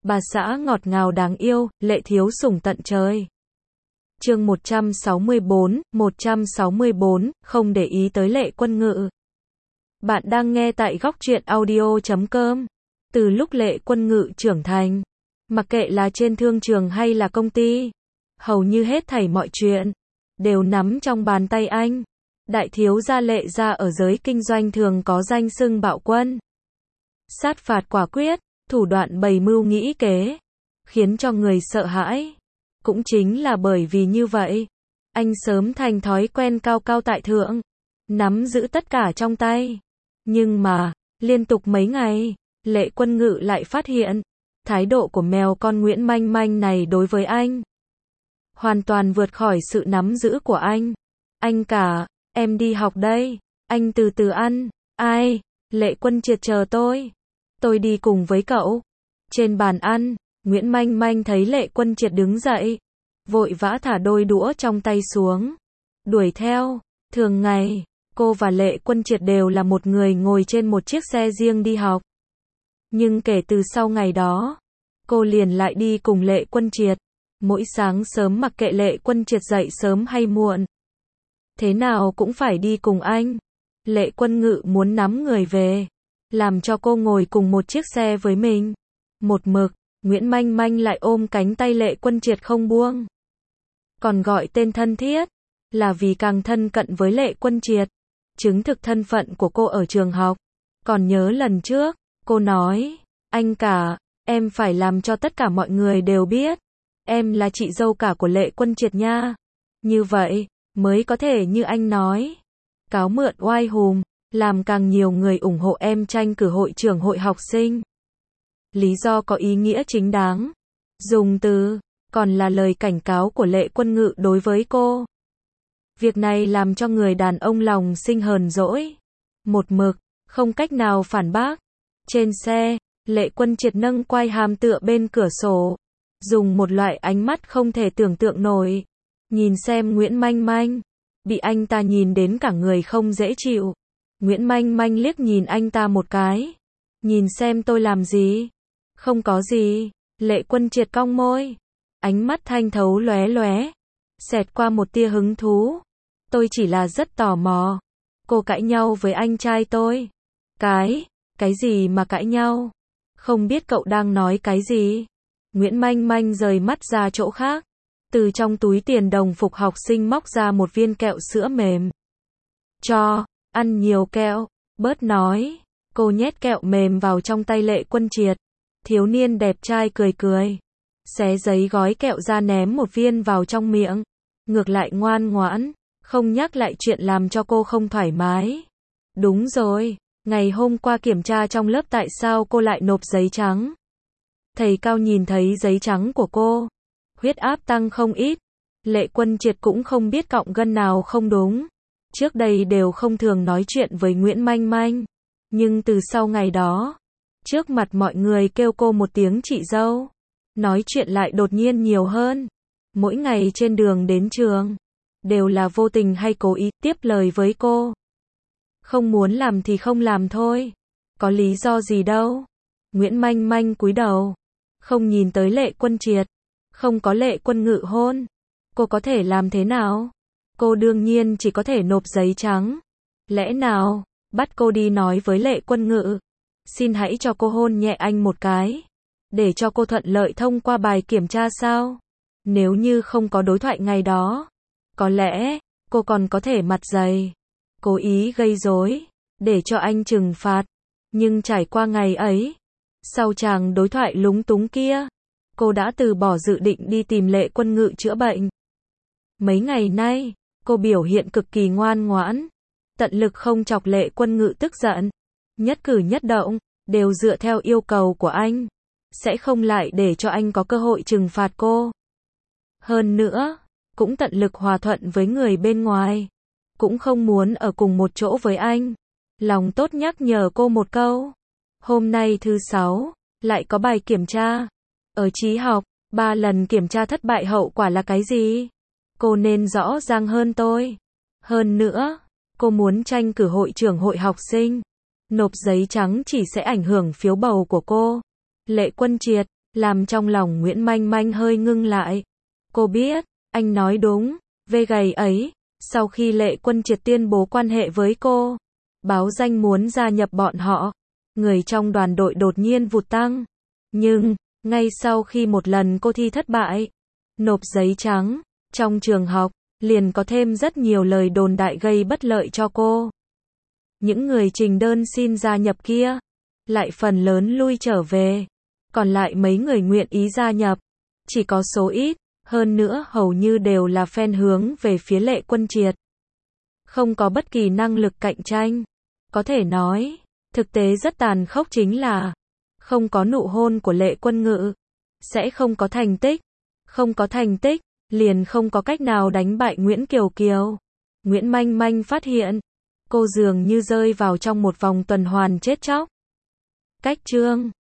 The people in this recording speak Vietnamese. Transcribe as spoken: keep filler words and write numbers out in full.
bà xã ngọt ngào đáng yêu, Lệ thiếu sủng tận trời. Chương một trăm sáu mươi bốn, một trăm sáu mươi bốn, không để ý tới Lệ Quân Ngự. Bạn đang nghe tại góc truyện audio chấm com. Từ lúc Lệ Quân Ngự trưởng thành, mặc kệ là trên thương trường hay là công ty, hầu như hết thảy mọi chuyện đều nắm trong bàn tay anh. Đại thiếu gia Lệ gia ở giới kinh doanh thường có danh xưng bạo quân, sát phạt quả quyết, thủ đoạn bày mưu nghĩ kế, khiến cho người sợ hãi. Cũng chính là bởi vì như vậy, anh sớm thành thói quen cao cao tại thượng, nắm giữ tất cả trong tay. Nhưng mà, liên tục mấy ngày, Lệ Quân Ngự lại phát hiện, thái độ của mèo con Nguyễn Manh Manh này đối với anh hoàn toàn vượt khỏi sự nắm giữ của anh. Anh cả, em đi học đây, anh từ từ ăn. Ai? Lệ Quân Triệt chờ tôi. Tôi đi cùng với cậu. Trên bàn ăn, Nguyễn Manh Manh thấy Lệ Quân Triệt đứng dậy, vội vã thả đôi đũa trong tay xuống, đuổi theo. Thường ngày, cô và Lệ Quân Triệt đều là một người ngồi trên một chiếc xe riêng đi học. Nhưng kể từ sau ngày đó, cô liền lại đi cùng Lệ Quân Triệt. Mỗi sáng sớm mặc kệ Lệ Quân Triệt dậy sớm hay muộn, thế nào cũng phải đi cùng anh. Lệ Quân Ngự muốn nắm người về, làm cho cô ngồi cùng một chiếc xe với mình. Một mực, Nguyễn Manh Manh lại ôm cánh tay Lệ Quân Triệt không buông. Còn gọi tên thân thiết, là vì càng thân cận với Lệ Quân Triệt, chứng thực thân phận của cô ở trường học. Còn nhớ lần trước, cô nói, anh cả, em phải làm cho tất cả mọi người đều biết, em là chị dâu cả của Lệ Quân Triệt nha. Như vậy, mới có thể như anh nói, cáo mượn oai hùm, làm càng nhiều người ủng hộ em tranh cử hội trưởng hội học sinh. Lý do có ý nghĩa chính đáng. Dùng từ, còn là lời cảnh cáo của Lệ Quân Ngự đối với cô. Việc này làm cho người đàn ông lòng sinh hờn dỗi. Một mực, không cách nào phản bác. Trên xe, Lệ Quân Triệt nâng quai hàm tựa bên cửa sổ, dùng một loại ánh mắt không thể tưởng tượng nổi, nhìn xem Nguyễn Manh Manh. Bị anh ta nhìn đến cả người không dễ chịu. Nguyễn Manh Manh liếc nhìn anh ta một cái. Nhìn xem tôi làm gì? Không có gì. Lệ Quân Triệt cong môi, ánh mắt thanh thấu lóe lóe, xẹt qua một tia hứng thú. Tôi chỉ là rất tò mò. Cô cãi nhau với anh trai tôi. Cái, cái gì mà cãi nhau? Không biết cậu đang nói cái gì? Nguyễn Manh Manh rời mắt ra chỗ khác, từ trong túi tiền đồng phục học sinh móc ra một viên kẹo sữa mềm. Cho, ăn nhiều kẹo, bớt nói. Cô nhét kẹo mềm vào trong tay Lệ Quân Triệt. Thiếu niên đẹp trai cười cười, xé giấy gói kẹo ra ném một viên vào trong miệng. Ngược lại ngoan ngoãn, không nhắc lại chuyện làm cho cô không thoải mái. Đúng rồi, ngày hôm qua kiểm tra trong lớp tại sao cô lại nộp giấy trắng? Thầy Cao nhìn thấy giấy trắng của cô, huyết áp tăng không ít. Lệ Quân Triệt cũng không biết cọng gân nào không đúng. Trước đây đều không thường nói chuyện với Nguyễn Manh Manh, nhưng từ sau ngày đó, trước mặt mọi người kêu cô một tiếng chị dâu, nói chuyện lại đột nhiên nhiều hơn. Mỗi ngày trên đường đến trường, đều là vô tình hay cố ý tiếp lời với cô. Không muốn làm thì không làm thôi. Có lý do gì đâu. Nguyễn Manh Manh cúi đầu, không nhìn tới Lệ Quân Triệt. Không có Lệ Quân Ngự hôn, cô có thể làm thế nào? Cô đương nhiên chỉ có thể nộp giấy trắng. Lẽ nào, bắt cô đi nói với Lệ Quân Ngự, xin hãy cho cô hôn nhẹ anh một cái, để cho cô thuận lợi thông qua bài kiểm tra sao? Nếu như không có đối thoại ngày đó, có lẽ, cô còn có thể mặt dày, cố ý gây rối, để cho anh trừng phạt. Nhưng trải qua ngày ấy, sau chàng đối thoại lúng túng kia, cô đã từ bỏ dự định đi tìm Lệ Quân Ngự chữa bệnh. Mấy ngày nay, cô biểu hiện cực kỳ ngoan ngoãn, tận lực không chọc Lệ Quân Ngự tức giận. Nhất cử nhất động, đều dựa theo yêu cầu của anh, sẽ không lại để cho anh có cơ hội trừng phạt cô. Hơn nữa, cũng tận lực hòa thuận với người bên ngoài, cũng không muốn ở cùng một chỗ với anh. Lòng tốt nhắc nhở cô một câu. Hôm nay thứ sáu, lại có bài kiểm tra. Ở trí học, ba lần kiểm tra thất bại hậu quả là cái gì? Cô nên rõ ràng hơn tôi. Hơn nữa, cô muốn tranh cử hội trưởng hội học sinh. Nộp giấy trắng chỉ sẽ ảnh hưởng phiếu bầu của cô. Lệ Quân Triệt, làm trong lòng Nguyễn Manh Manh hơi ngưng lại. Cô biết, anh nói đúng, vê gầy ấy, sau khi Lệ Quân Triệt tuyên bố quan hệ với cô, báo danh muốn gia nhập bọn họ, người trong đoàn đội đột nhiên vụt tăng. Nhưng, ngay sau khi một lần cô thi thất bại, nộp giấy trắng, trong trường học, liền có thêm rất nhiều lời đồn đại gây bất lợi cho cô. Những người trình đơn xin gia nhập kia, lại phần lớn lui trở về, còn lại mấy người nguyện ý gia nhập, chỉ có số ít, hơn nữa hầu như đều là fan hướng về phía Lệ Quân Triệt. Không có bất kỳ năng lực cạnh tranh. Có thể nói, thực tế rất tàn khốc chính là, không có nụ hôn của Lệ Quân Ngự, sẽ không có thành tích. Không có thành tích, liền không có cách nào đánh bại Nguyễn Kiều Kiều. Nguyễn Manh Manh phát hiện, cô dường như rơi vào trong một vòng tuần hoàn chết chóc. Cách chương